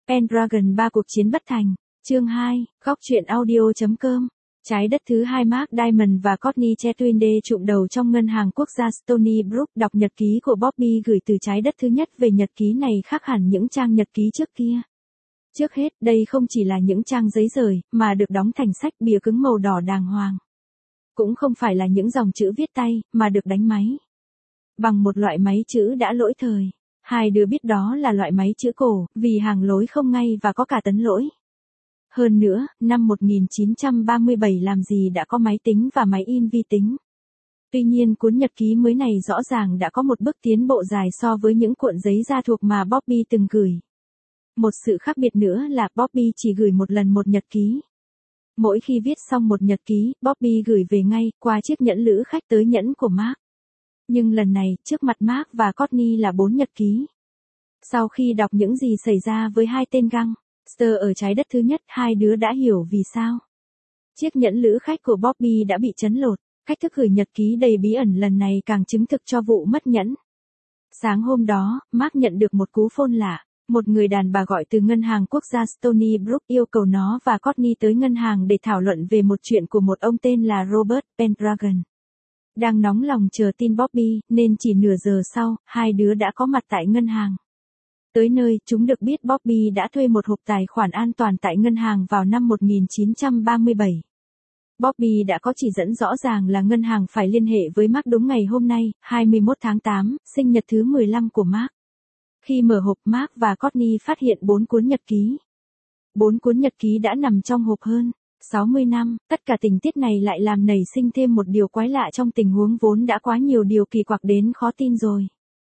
Pendragon 3 cuộc chiến bất thành. Chương 2, góc truyện audio.com. Trái đất thứ 2 Mark Diamond và Courtney Chetwinde chụm đầu trong ngân hàng quốc gia Stony Brook đọc nhật ký của Bobby gửi từ trái đất thứ nhất về nhật ký này khác hẳn những trang nhật ký trước kia. Trước hết, đây không chỉ là những trang giấy rời, mà được đóng thành sách bìa cứng màu đỏ đàng hoàng. Cũng không phải là những dòng chữ viết tay, mà được đánh máy. Bằng một loại máy chữ đã lỗi thời. Hai đứa biết đó là loại máy chữ cổ, vì hàng lối không ngay và có cả tấn lỗi. Hơn nữa, năm 1937 làm gì đã có máy tính và máy in vi tính. Tuy nhiên cuốn nhật ký mới này rõ ràng đã có một bước tiến bộ dài so với những cuộn giấy da thuộc mà Bobby từng gửi. Một sự khác biệt nữa là Bobby chỉ gửi một lần một nhật ký. Mỗi khi viết xong một nhật ký, Bobby gửi về ngay qua chiếc nhẫn lữ khách tới nhẫn của Mark. Nhưng lần này, trước mặt Mark và Courtney là 4 nhật ký. Sau khi đọc những gì xảy ra với hai tên gangster ở trái đất thứ nhất, hai đứa đã hiểu vì sao. Chiếc nhẫn lữ khách của Bobby đã bị chấn lột. Cách thức gửi nhật ký đầy bí ẩn lần này càng chứng thực cho vụ mất nhẫn. Sáng hôm đó, Mark nhận được một cú phone lạ. Một người đàn bà gọi từ ngân hàng quốc gia Stony Brook yêu cầu nó và Courtney tới ngân hàng để thảo luận về một chuyện của một ông tên là Robert Pendragon. Đang nóng lòng chờ tin Bobby, nên chỉ nửa giờ sau, hai đứa đã có mặt tại ngân hàng. Tới nơi, chúng được biết Bobby đã thuê một hộp tài khoản an toàn tại ngân hàng vào năm 1937. Bobby đã có chỉ dẫn rõ ràng là ngân hàng phải liên hệ với Mark đúng ngày hôm nay, 21 tháng 8, sinh nhật thứ 15 của Mark. Khi mở hộp, Mark và Courtney phát hiện 4 cuốn nhật ký. 4 cuốn nhật ký đã nằm trong hộp hơn 60 năm, tất cả tình tiết này lại làm nảy sinh thêm một điều quái lạ trong tình huống vốn đã quá nhiều điều kỳ quặc đến khó tin rồi.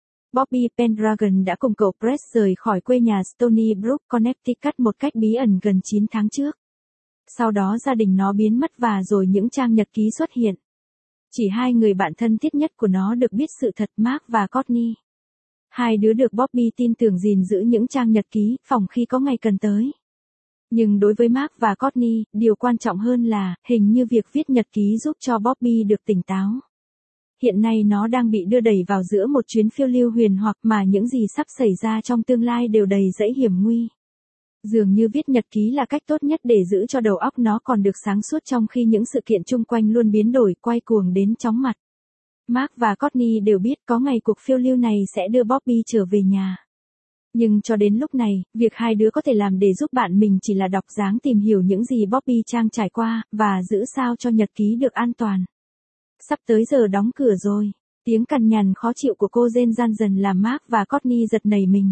Bobby Pendragon đã cùng cậu Brett rời khỏi quê nhà Stony Brook, Connecticut một cách bí ẩn gần 9 tháng trước. Sau đó gia đình nó biến mất và rồi những trang nhật ký xuất hiện. Chỉ hai người bạn thân thiết nhất của nó được biết sự thật, Mark và Courtney. Hai đứa được Bobby tin tưởng gìn giữ những trang nhật ký, phòng khi có ngày cần tới. Nhưng đối với Mark và Courtney, điều quan trọng hơn là, hình như việc viết nhật ký giúp cho Bobby được tỉnh táo. Hiện nay nó đang bị đưa đẩy vào giữa một chuyến phiêu lưu huyền hoặc mà những gì sắp xảy ra trong tương lai đều đầy dẫy hiểm nguy. Dường như viết nhật ký là cách tốt nhất để giữ cho đầu óc nó còn được sáng suốt trong khi những sự kiện chung quanh luôn biến đổi, quay cuồng đến chóng mặt. Mark và Courtney đều biết có ngày cuộc phiêu lưu này sẽ đưa Bobby trở về nhà. Nhưng cho đến lúc này, việc hai đứa có thể làm để giúp bạn mình chỉ là đọc dáng tìm hiểu những gì Bobby Trang trải qua, và giữ sao cho nhật ký được an toàn. Sắp tới giờ đóng cửa rồi. Tiếng cằn nhằn khó chịu của cô Jane gian dần làm Mark và Courtney giật nảy mình.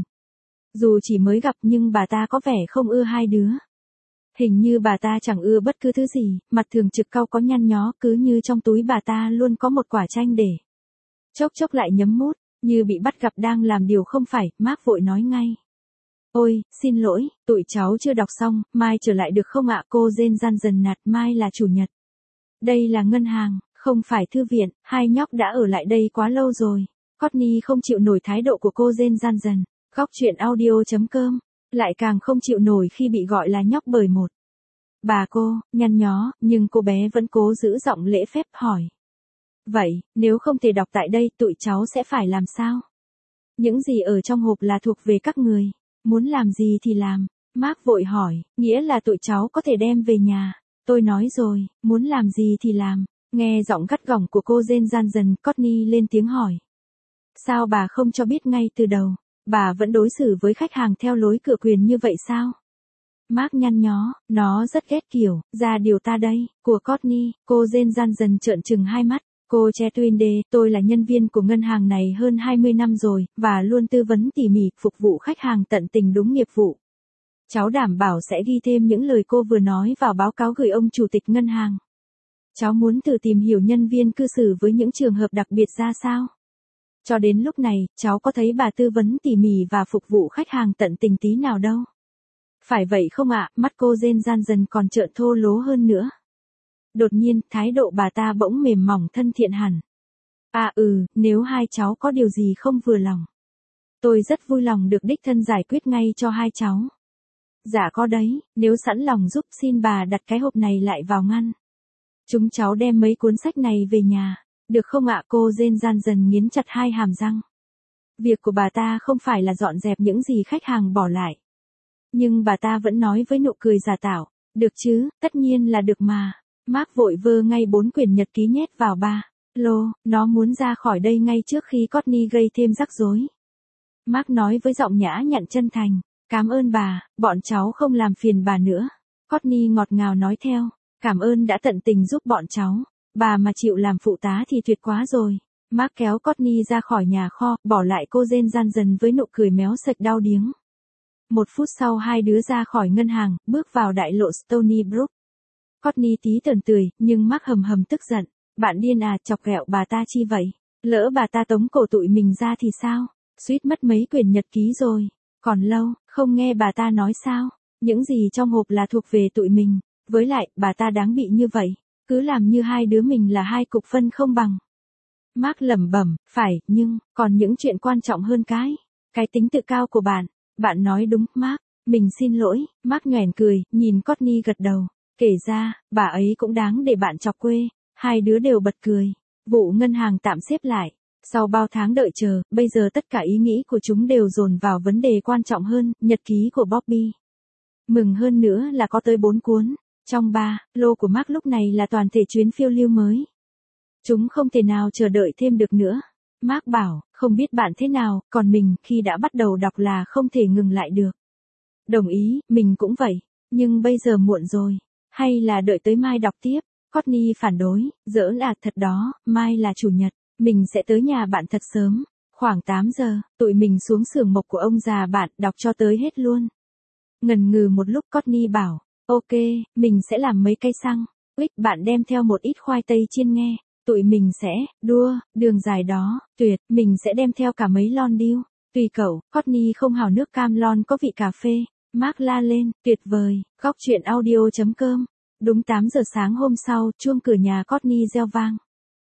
Dù chỉ mới gặp nhưng bà ta có vẻ không ưa hai đứa. Hình như bà ta chẳng ưa bất cứ thứ gì, mặt thường trực cau có nhăn nhó, cứ như trong túi bà ta luôn có một quả chanh để. Chốc chốc lại nhấm mút, như bị bắt gặp đang làm điều không phải, Mark vội nói ngay. Ôi, xin lỗi, tụi cháu chưa đọc xong, mai trở lại được không ạ? Cô Jane gian dần nạt, mai là chủ nhật. Đây là ngân hàng, không phải thư viện, hai nhóc đã ở lại đây quá lâu rồi. Courtney không chịu nổi thái độ của cô Jane gian dần. Góc truyện audio.com. Lại càng không chịu nổi khi bị gọi là nhóc bởi một bà cô, nhăn nhó, nhưng cô bé vẫn cố giữ giọng lễ phép hỏi. Vậy, nếu không thể đọc tại đây, tụi cháu sẽ phải làm sao? Những gì ở trong hộp là thuộc về các người. Muốn làm gì thì làm. Mark vội hỏi, nghĩa là tụi cháu có thể đem về nhà. Tôi nói rồi, muốn làm gì thì làm. Nghe giọng gắt gỏng của cô Jane gian dần, Courtney lên tiếng hỏi. Sao bà không cho biết ngay từ đầu? Bà vẫn đối xử với khách hàng theo lối cửa quyền như vậy sao? Mark nhăn nhó, nó rất ghét kiểu, ra điều ta đây, của Courtney. Cô Jane gian dần trợn trừng hai mắt. Cô Chetwinde, tôi là nhân viên của ngân hàng này hơn 20 năm rồi, và luôn tư vấn tỉ mỉ, phục vụ khách hàng tận tình đúng nghiệp vụ. Cháu đảm bảo sẽ ghi thêm những lời cô vừa nói vào báo cáo gửi ông chủ tịch ngân hàng. Cháu muốn thử tìm hiểu nhân viên cư xử với những trường hợp đặc biệt ra sao? Cho đến lúc này, cháu có thấy bà tư vấn tỉ mỉ và phục vụ khách hàng tận tình tí nào đâu. Phải vậy không ạ? Mắt cô Jane gian dần còn trợn thô lố hơn nữa. Đột nhiên, thái độ bà ta bỗng mềm mỏng thân thiện hẳn. Nếu hai cháu có điều gì không vừa lòng. Tôi rất vui lòng được đích thân giải quyết ngay cho hai cháu. Dạ có đấy, nếu sẵn lòng giúp xin bà đặt cái hộp này lại vào ngăn. Chúng cháu đem mấy cuốn sách này về nhà. Được không ạ? Cô Jane gian dần nghiến chặt hai hàm răng. Việc của bà ta không phải là dọn dẹp những gì khách hàng bỏ lại. Nhưng bà ta vẫn nói với nụ cười giả tạo. Được chứ, tất nhiên là được mà. Mark vội vơ ngay 4 quyển nhật ký nhét vào ba lô, nó muốn ra khỏi đây ngay trước khi Courtney gây thêm rắc rối. Mark nói với giọng nhã nhặn chân thành. Cảm ơn bà, bọn cháu không làm phiền bà nữa. Courtney ngọt ngào nói theo. Cảm ơn đã tận tình giúp bọn cháu. Bà mà chịu làm phụ tá thì tuyệt quá rồi. Mark kéo Courtney ra khỏi nhà kho, bỏ lại cô rên gian dần với nụ cười méo sạch đau điếng. 1 phút sau hai đứa ra khỏi ngân hàng, bước vào đại lộ Stony Brook. Courtney tí tởn tươi, nhưng Mark hầm hầm tức giận. Bạn điên à, chọc ghẹo bà ta chi vậy? Lỡ bà ta tống cổ tụi mình ra thì sao? Suýt mất mấy quyển nhật ký rồi. Còn lâu, không nghe bà ta nói sao? Những gì trong hộp là thuộc về tụi mình. Với lại, bà ta đáng bị như vậy. Cứ làm như hai đứa mình là hai cục phân không bằng. Mark lẩm bẩm, phải, nhưng, còn những chuyện quan trọng hơn cái tính tự cao của bạn. Bạn nói đúng, Mark. Mình xin lỗi. Mark nhoẻn cười, nhìn Courtney gật đầu. Kể ra, bà ấy cũng đáng để bạn chọc quê. Hai đứa đều bật cười. Vụ ngân hàng tạm xếp lại. Sau bao tháng đợi chờ, bây giờ tất cả ý nghĩ của chúng đều dồn vào vấn đề quan trọng hơn, nhật ký của Bobby. Mừng hơn nữa là có tới 4 cuốn. Trong ba lô của Mark lúc này là toàn thể chuyến phiêu lưu mới. Chúng không thể nào chờ đợi thêm được nữa. Mark bảo, không biết bạn thế nào, còn mình, khi đã bắt đầu đọc là không thể ngừng lại được. Đồng ý, mình cũng vậy. Nhưng bây giờ muộn rồi. Hay là đợi tới mai đọc tiếp? Courtney phản đối, giỡn à, thật đó, mai là chủ nhật. Mình sẽ tới nhà bạn thật sớm. Khoảng 8 giờ, tụi mình xuống xưởng mộc của ông già bạn, đọc cho tới hết luôn. Ngần ngừ một lúc Courtney bảo, ok, mình sẽ làm mấy cây xăng. Bạn đem theo một ít khoai tây chiên nghe. Tụi mình sẽ, đường dài đó, tuyệt, mình sẽ đem theo cả mấy lon điêu. Tùy cậu, Courtney không hào nước cam lon có vị cà phê. Mark la lên, tuyệt vời, góc chuyện audio.com. Đúng 8 giờ sáng hôm sau, chuông cửa nhà Courtney reo vang.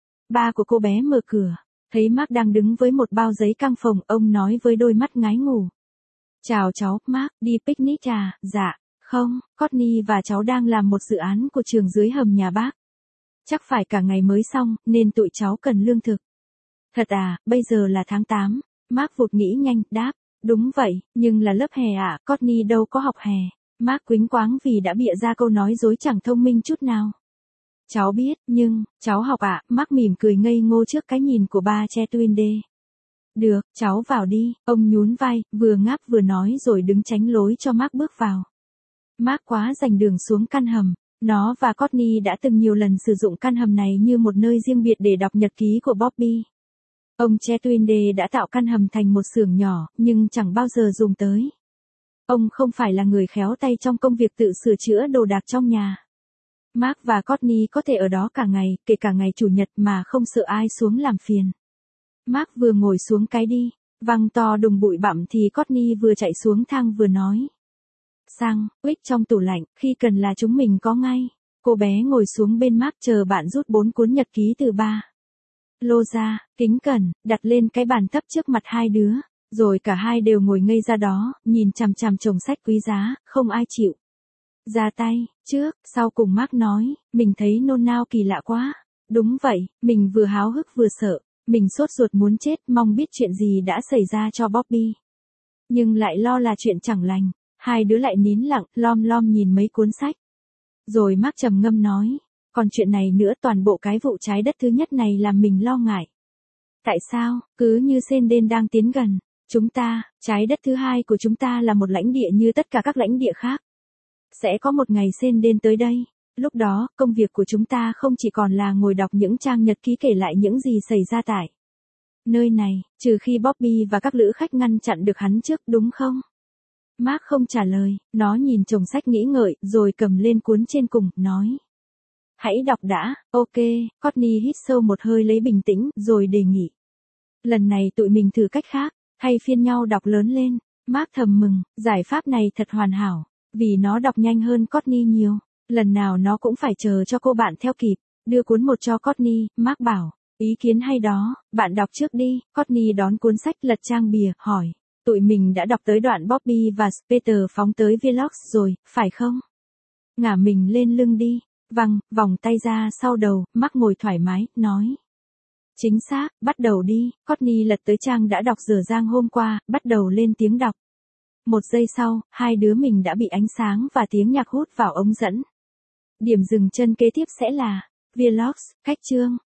Ba của cô bé mở cửa, thấy Mark đang đứng với một bao giấy căng phồng, ông nói với đôi mắt ngái ngủ. Chào cháu, Mark, đi picnic à? Dạ, không, Courtney và cháu đang làm một dự án của trường dưới hầm nhà bác. Chắc phải cả ngày mới xong, nên tụi cháu cần lương thực. Thật à, bây giờ là tháng 8. Mark vụt nghĩ nhanh, đáp. Đúng vậy, nhưng là lớp hè à, Courtney đâu có học hè. Mark quýnh quáng vì đã bịa ra câu nói dối chẳng thông minh chút nào. Cháu biết, nhưng, cháu học ạ, Mark mỉm cười ngây ngô trước cái nhìn của ba Chetwynd. Được, cháu vào đi, ông nhún vai, vừa ngáp vừa nói rồi đứng tránh lối cho Mark bước vào. Mark quá dành đường xuống căn hầm. Nó và Courtney đã từng nhiều lần sử dụng căn hầm này như một nơi riêng biệt để đọc nhật ký của Bobby. Ông Chetwynd đã tạo căn hầm thành một xưởng nhỏ, nhưng chẳng bao giờ dùng tới. Ông không phải là người khéo tay trong công việc tự sửa chữa đồ đạc trong nhà. Mark và Courtney có thể ở đó cả ngày, kể cả ngày chủ nhật mà không sợ ai xuống làm phiền. Mark vừa ngồi xuống cái đi, văng to đùng bụi bặm thì Courtney vừa chạy xuống thang vừa nói. Xăng, trong tủ lạnh, khi cần là chúng mình có ngay. Cô bé ngồi xuống bên Mark chờ bạn rút 4 cuốn nhật ký từ ba lô ra, kính cẩn, đặt lên cái bàn thấp trước mặt hai đứa. Rồi cả hai đều ngồi ngây ra đó, nhìn chằm chằm chồng sách quý giá, không ai chịu ra tay. Trước, sau cùng Mark nói, mình thấy nôn nao kỳ lạ quá. Đúng vậy, mình vừa háo hức vừa sợ. Mình sốt ruột muốn chết, mong biết chuyện gì đã xảy ra cho Bobby. Nhưng lại lo là chuyện chẳng lành. Hai đứa lại nín lặng, lom lom nhìn mấy cuốn sách. Rồi Mark trầm ngâm nói, còn chuyện này nữa, toàn bộ cái vụ trái đất thứ nhất này làm mình lo ngại. Tại sao, cứ như Senden đang tiến gần, chúng ta, trái đất thứ hai của chúng ta là một lãnh địa như tất cả các lãnh địa khác. Sẽ có một ngày Senden tới đây. Lúc đó, công việc của chúng ta không chỉ còn là ngồi đọc những trang nhật ký kể lại những gì xảy ra tại nơi này, trừ khi Bobby và các lữ khách ngăn chặn được hắn trước, đúng không? Mark không trả lời, nó nhìn chồng sách nghĩ ngợi, rồi cầm lên cuốn trên cùng, nói. Hãy đọc đã, ok, Courtney hít sâu một hơi lấy bình tĩnh, rồi đề nghị. Lần này tụi mình thử cách khác, thay phiên nhau đọc lớn lên. Mark thầm mừng, giải pháp này thật hoàn hảo, vì nó đọc nhanh hơn Courtney nhiều. Lần nào nó cũng phải chờ cho cô bạn theo kịp, đưa cuốn một cho Courtney. Mark bảo, ý kiến hay đó, bạn đọc trước đi. Courtney đón cuốn sách, lật trang bìa, hỏi. Tụi mình đã đọc tới đoạn Bobby và Peter phóng tới Velox rồi, phải không? Ngả mình lên lưng đi. Vòng tay ra sau đầu, Mark ngồi thoải mái, nói. Chính xác, bắt đầu đi. Courtney lật tới trang đã đọc dở dang hôm qua, bắt đầu lên tiếng đọc. Một giây sau, hai đứa mình đã bị ánh sáng và tiếng nhạc hút vào ống dẫn. Điểm dừng chân kế tiếp sẽ là Vlogs, khách chương.